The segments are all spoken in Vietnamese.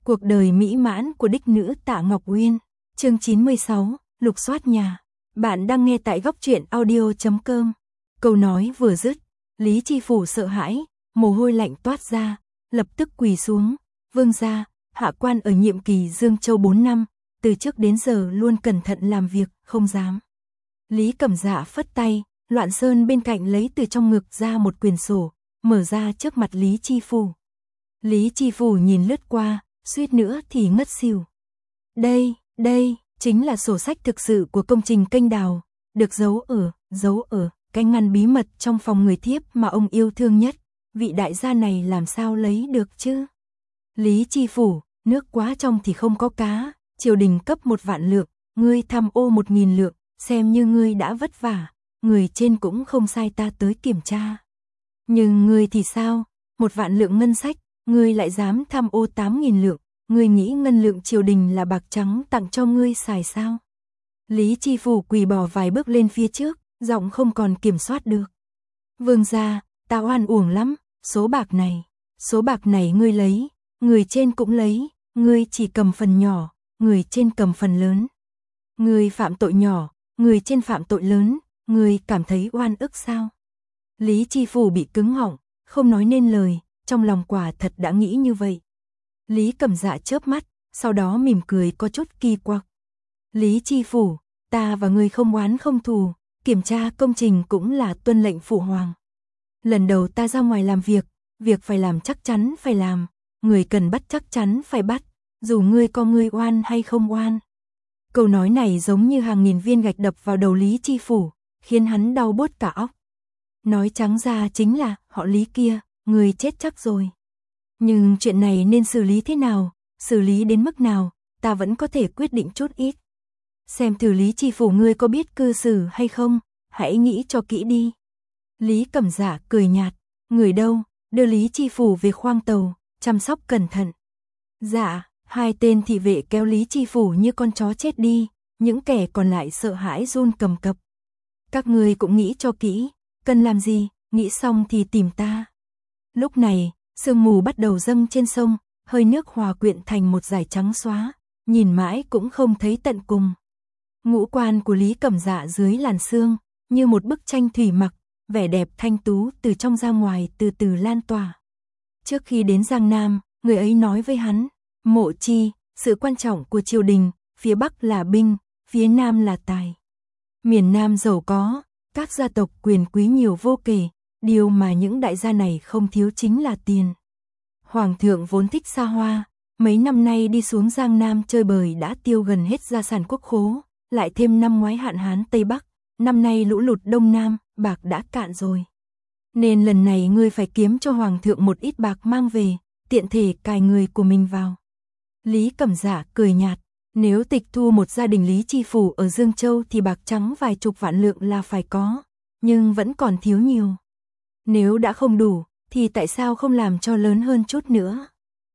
Cuộc đời mỹ mãn của đích nữ Tạ Ngọc Uyên. Chương 96, lục soát nhà. Bạn đang nghe tại góc truyện audio.com. Câu nói vừa dứt, Lý Chi Phủ sợ hãi, mồ hôi lạnh toát ra, lập tức quỳ xuống. Vương gia, hạ quan ở nhiệm kỳ Dương Châu 4 năm, từ trước đến giờ luôn cẩn thận làm việc, không dám. Lý Cẩm Dạ phất tay, Loạn Sơn bên cạnh lấy từ trong ngực ra một quyển sổ, mở ra trước mặt Lý Chi Phủ. Lý Chi Phủ nhìn lướt qua, suýt nữa thì ngất xỉu. Đây chính là sổ sách thực sự của công trình kênh đào, được giấu ở cái ngăn bí mật trong phòng người thiếp mà ông yêu thương nhất. Vị đại gia này làm sao lấy được chứ? Lý Chi Phủ, nước quá trong thì không có cá, triều đình cấp 1 vạn lượng, ngươi tham ô 1.000 lượng, xem như ngươi đã vất vả, người trên cũng không sai ta tới kiểm tra. Nhưng ngươi thì sao? 1 vạn lượng ngân sách, ngươi lại dám tham ô 8.000 lượng, ngươi nghĩ ngân lượng triều đình là bạc trắng tặng cho ngươi xài sao? Lý Chi Phủ quỳ bò vài bước lên phía trước, giọng không còn kiểm soát được. Vương gia, ta oan uổng lắm, số bạc này ngươi lấy, người trên cũng lấy, ngươi chỉ cầm phần nhỏ, người trên cầm phần lớn. Ngươi phạm tội nhỏ, người trên phạm tội lớn, ngươi cảm thấy oan ức sao? Lý Chi Phủ bị cứng họng, không nói nên lời, trong lòng quả thật đã nghĩ như vậy. Lý Cẩm Dạ chớp mắt, sau đó mỉm cười có chút kỳ quặc. Lý Chi Phủ, ta và ngươi không oán không thù, kiểm tra công trình cũng là tuân lệnh phụ hoàng. Lần đầu ta ra ngoài làm việc phải làm chắc chắn phải làm, người cần bắt chắc chắn phải bắt, dù ngươi có ngươi oan hay không oan. Câu nói này giống như hàng nghìn viên gạch đập vào đầu Lý Chi Phủ, khiến hắn đau buốt cả óc. Nói trắng ra chính là, họ Lý kia, người chết chắc rồi. Nhưng chuyện này nên xử lý thế nào, xử lý đến mức nào, ta vẫn có thể quyết định chút ít. Xem thử Lý Chi Phủ ngươi có biết cư xử hay không, hãy nghĩ cho kỹ đi. Lý Cẩm Dạ cười nhạt, người đâu, đưa Lý Chi Phủ về khoang tàu, chăm sóc cẩn thận. Dạ, 2 tên thị vệ kéo Lý Chi Phủ như con chó chết đi, những kẻ còn lại sợ hãi run cầm cập. Các ngươi cũng nghĩ cho kỹ, cần làm gì, nghĩ xong thì tìm ta. Lúc này, sương mù bắt đầu dâng trên sông, hơi nước hòa quyện thành một dải trắng xóa, nhìn mãi cũng không thấy tận cùng. Ngũ quan của Lý Cẩm Dạ dưới làn sương, như một bức tranh thủy mặc, vẻ đẹp thanh tú từ trong ra ngoài từ từ lan tỏa. Trước khi đến Giang Nam, người ấy nói với hắn, Mộ Chi, sự quan trọng của triều đình, phía Bắc là binh, phía Nam là tài. Miền Nam giàu có, các gia tộc quyền quý nhiều vô kể, điều mà những đại gia này không thiếu chính là tiền. Hoàng thượng vốn thích xa hoa, mấy năm nay đi xuống Giang Nam chơi bời đã tiêu gần hết gia sản quốc khố, lại thêm năm ngoái hạn hán Tây Bắc, năm nay lũ lụt Đông Nam, bạc đã cạn rồi. Nên lần này ngươi phải kiếm cho Hoàng thượng một ít bạc mang về, tiện thể cài người của mình vào. Lý Cẩm Dạ cười nhạt, nếu tịch thu một gia đình Lý Chi Phủ ở Dương Châu thì bạc trắng vài chục vạn lượng là phải có, nhưng vẫn còn thiếu nhiều. Nếu đã không đủ, thì tại sao không làm cho lớn hơn chút nữa?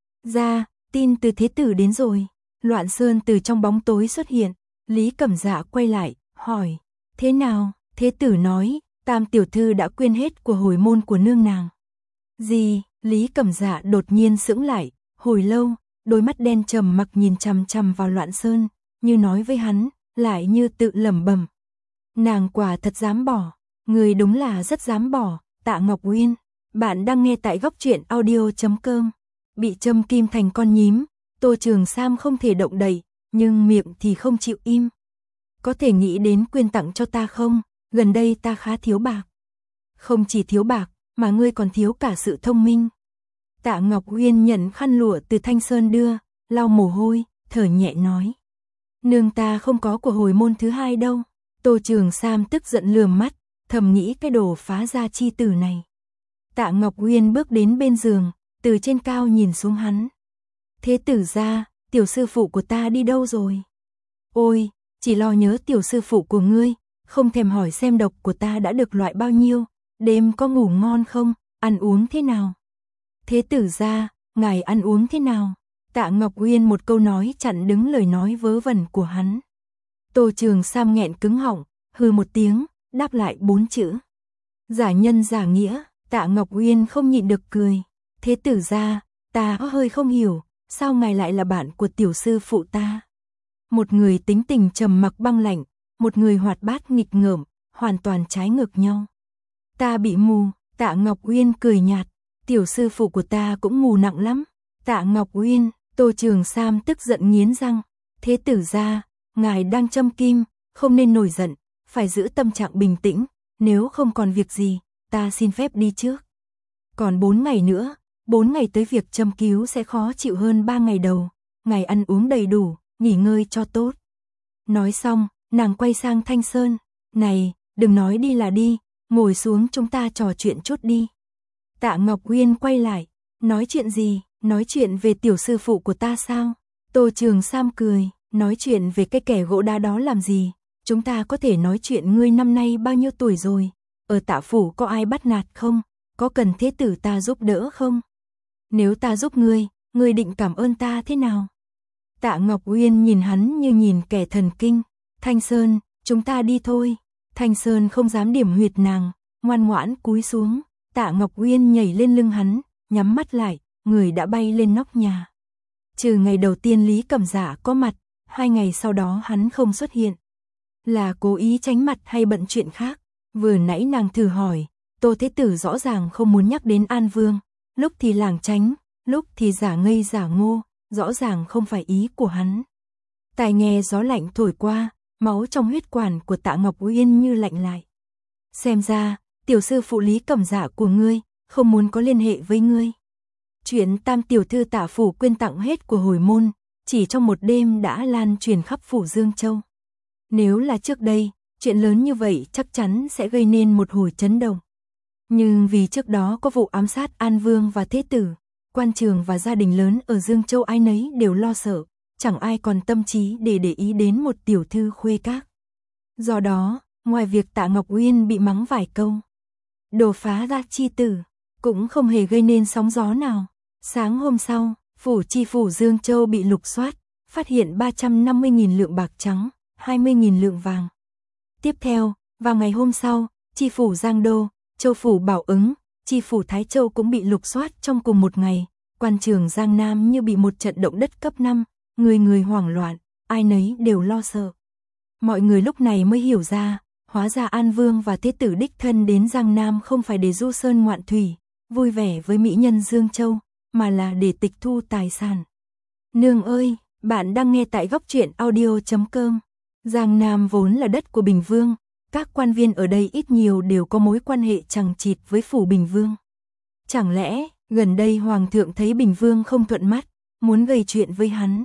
Ra, tin từ Thế Tử đến rồi. Loạn Sơn từ trong bóng tối xuất hiện, Lý Cẩm Dạ quay lại, hỏi, thế nào? Thế Tử nói, Tam tiểu thư đã quyên hết của hồi môn của nương nàng. Gì? Lý Cẩm Dạ đột nhiên sững lại, hồi lâu, đôi mắt đen trầm mặc nhìn chằm chằm vào Loạn Sơn, như nói với hắn, lại như tự lẩm bẩm. Nàng quả thật dám bỏ, người đúng là rất dám bỏ. Tạ Ngọc Uyên, bạn đang nghe tại góc truyện audio.com. Bị châm kim thành con nhím, Tô Trường Sam không thể động đậy, nhưng miệng thì không chịu im. Có thể nghĩ đến quyên tặng cho ta không? Gần đây ta khá thiếu bạc. Không chỉ thiếu bạc, mà ngươi còn thiếu cả sự thông minh. Tạ Ngọc Uyên nhận khăn lụa từ Thanh Sơn đưa, lau mồ hôi, thở nhẹ nói. Nương ta không có của hồi môn thứ hai đâu. Tô Trường Sam tức giận lườm mắt, thầm nghĩ cái đồ phá gia chi tử này. Tạ Ngọc Uyên bước đến bên giường, từ trên cao nhìn xuống hắn. Thế tử gia, tiểu sư phụ của ta đi đâu rồi? Ôi, chỉ lo nhớ tiểu sư phụ của ngươi, không thèm hỏi xem độc của ta đã được loại bao nhiêu, đêm có ngủ ngon không, ăn uống thế nào? Thế tử gia, ngài ăn uống thế nào? Tạ Ngọc Uyên một câu nói chặn đứng lời nói vớ vẩn của hắn. Tô Trường Sam nghẹn cứng họng, hừ một tiếng, đáp lại 4 chữ. Giả nhân giả nghĩa. Tạ Ngọc Uyên không nhịn được cười. Thế tử gia, ta hơi không hiểu, sao ngài lại là bạn của tiểu sư phụ ta? Một người tính tình trầm mặc băng lạnh, một người hoạt bát nghịch ngợm, hoàn toàn trái ngược nhau. Ta bị mù, Tạ Ngọc Uyên cười nhạt, tiểu sư phụ của ta cũng mù nặng lắm. Tạ Ngọc Uyên, Tô Trường Sam tức giận nghiến răng, thế tử gia, ngài đang châm kim, không nên nổi giận, phải giữ tâm trạng bình tĩnh, nếu không còn việc gì, ta xin phép đi trước. Còn 4 ngày nữa, 4 ngày tới việc châm cứu sẽ khó chịu hơn 3 ngày đầu, ngài ăn uống đầy đủ, nghỉ ngơi cho tốt. Nói xong, nàng quay sang Thanh Sơn, này, đừng nói đi là đi, ngồi xuống chúng ta trò chuyện chút đi. Tạ Ngọc Uyên quay lại, nói chuyện gì, nói chuyện về tiểu sư phụ của ta sao? Tô Trường Sam cười, nói chuyện về cái kẻ gỗ đá đó làm gì, chúng ta có thể nói chuyện ngươi năm nay bao nhiêu tuổi rồi, ở Tạ phủ có ai bắt nạt không, có cần thế tử ta giúp đỡ không? Nếu ta giúp ngươi định cảm ơn ta thế nào? Tạ Ngọc Uyên nhìn hắn như nhìn kẻ thần kinh, Thanh Sơn, chúng ta đi thôi. Thanh Sơn không dám điểm huyệt nàng, ngoan ngoãn cúi xuống, Tạ Ngọc Uyên nhảy lên lưng hắn, nhắm mắt lại, người đã bay lên nóc nhà. Trừ ngày đầu tiên Lý Cẩm Dạ có mặt, 2 ngày sau đó hắn không xuất hiện. Là cố ý tránh mặt hay bận chuyện khác? Vừa nãy nàng thử hỏi, Tô Thế Tử rõ ràng không muốn nhắc đến An Vương, lúc thì lảng tránh, lúc thì giả ngây giả ngô, rõ ràng không phải ý của hắn. Tai nghe gió lạnh thổi qua, máu trong huyết quản của Tạ Ngọc Uyên như lạnh lại. Xem ra, tiểu sư phụ Lý Cẩm Dạ của ngươi, không muốn có liên hệ với ngươi. Chuyện tam tiểu thư Tạ phủ quyên tặng hết của hồi môn, chỉ trong một đêm đã lan truyền khắp phủ Dương Châu. Nếu là trước đây, chuyện lớn như vậy chắc chắn sẽ gây nên một hồi chấn động. Nhưng vì trước đó có vụ ám sát An Vương và Thế Tử, quan trường và gia đình lớn ở Dương Châu ai nấy đều lo sợ, chẳng ai còn tâm trí để ý đến một tiểu thư khuê các. Do đó, ngoài việc Tạ Ngọc Uyên bị mắng vài câu, đồ phá ra chi tử, cũng không hề gây nên sóng gió nào. Sáng hôm sau, phủ chi phủ Dương Châu bị lục soát, phát hiện 350.000 lượng bạc trắng, 20.000 lượng vàng. Tiếp theo, vào ngày hôm sau, chi phủ Giang Đô, châu phủ Bảo Ứng, chi phủ Thái Châu cũng bị lục soát trong cùng một ngày. Quan trường Giang Nam như bị một trận động đất cấp 5, người hoảng loạn, ai nấy đều lo sợ. Mọi người lúc này mới hiểu ra, hóa ra An Vương và Thế Tử đích thân đến Giang Nam không phải để du sơn ngoạn thủy, vui vẻ với mỹ nhân Dương Châu, mà là để tịch thu tài sản. Nương ơi, bạn đang nghe tại góc truyện audio.com. Giang Nam vốn là đất của Bình Vương, các quan viên ở đây ít nhiều đều có mối quan hệ chằng chịt với phủ Bình Vương. Chẳng lẽ, gần đây Hoàng thượng thấy Bình Vương không thuận mắt, muốn gây chuyện với hắn?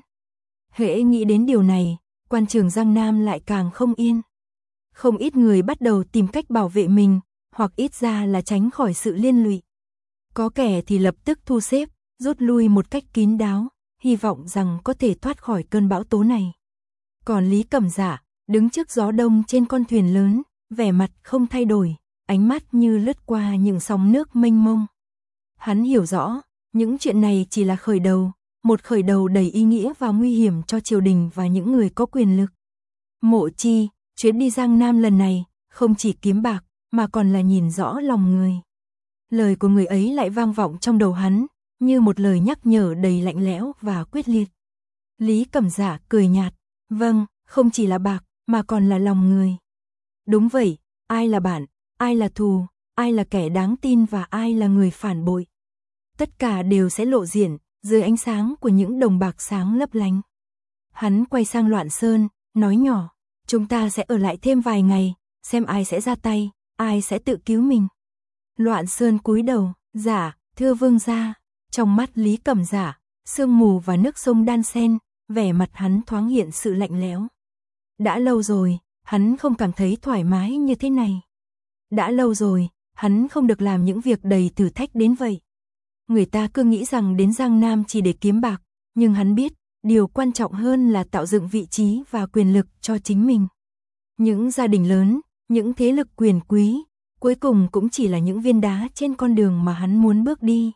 Hễ nghĩ đến điều này, quan trường Giang Nam lại càng không yên. Không ít người bắt đầu tìm cách bảo vệ mình, hoặc ít ra là tránh khỏi sự liên lụy. Có kẻ thì lập tức thu xếp, rút lui một cách kín đáo, hy vọng rằng có thể thoát khỏi cơn bão tố này. Còn Lý Cẩm Dạ, đứng trước gió đông trên con thuyền lớn, vẻ mặt không thay đổi, ánh mắt như lướt qua những sóng nước mênh mông. Hắn hiểu rõ, những chuyện này chỉ là khởi đầu, một khởi đầu đầy ý nghĩa và nguy hiểm cho triều đình và những người có quyền lực. Mộ Chi, chuyến đi Giang Nam lần này, không chỉ kiếm bạc, mà còn là nhìn rõ lòng người. Lời của người ấy lại vang vọng trong đầu hắn, như một lời nhắc nhở đầy lạnh lẽo và quyết liệt. Lý Cẩm Dạ cười nhạt, vâng, không chỉ là bạc, mà còn là lòng người. Đúng vậy, ai là bạn, ai là thù, ai là kẻ đáng tin và ai là người phản bội. Tất cả đều sẽ lộ diện, dưới ánh sáng của những đồng bạc sáng lấp lánh. Hắn quay sang Loạn Sơn, nói nhỏ, chúng ta sẽ ở lại thêm vài ngày, xem ai sẽ ra tay, ai sẽ tự cứu mình. Loạn Sơn cúi đầu, dạ, thưa vương gia. Trong mắt Lý Cẩm Dạ, sương mù và nước sông đan xen, vẻ mặt hắn thoáng hiện sự lạnh lẽo. Đã lâu rồi, hắn không cảm thấy thoải mái như thế này. Đã lâu rồi, hắn không được làm những việc đầy thử thách đến vậy. Người ta cứ nghĩ rằng đến Giang Nam chỉ để kiếm bạc, nhưng hắn biết, điều quan trọng hơn là tạo dựng vị trí và quyền lực cho chính mình. Những gia đình lớn, những thế lực quyền quý, cuối cùng cũng chỉ là những viên đá trên con đường mà hắn muốn bước đi.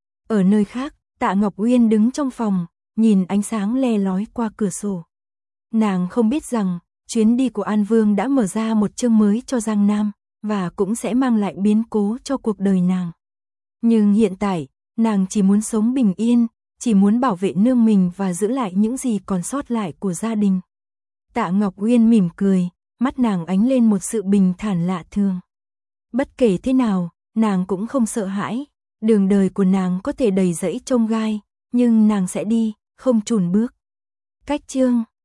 Ở nơi khác, Tạ Ngọc Uyên đứng trong phòng, nhìn ánh sáng le lói qua cửa sổ. Nàng không biết rằng, chuyến đi của An Vương đã mở ra một chương mới cho Giang Nam, và cũng sẽ mang lại biến cố cho cuộc đời nàng. Nhưng hiện tại, nàng chỉ muốn sống bình yên, chỉ muốn bảo vệ nương mình và giữ lại những gì còn sót lại của gia đình. Tạ Ngọc Uyên mỉm cười, mắt nàng ánh lên một sự bình thản lạ thường. Bất kể thế nào, nàng cũng không sợ hãi, đường đời của nàng có thể đầy rẫy chông gai, nhưng nàng sẽ đi, không chùn bước. Cách chương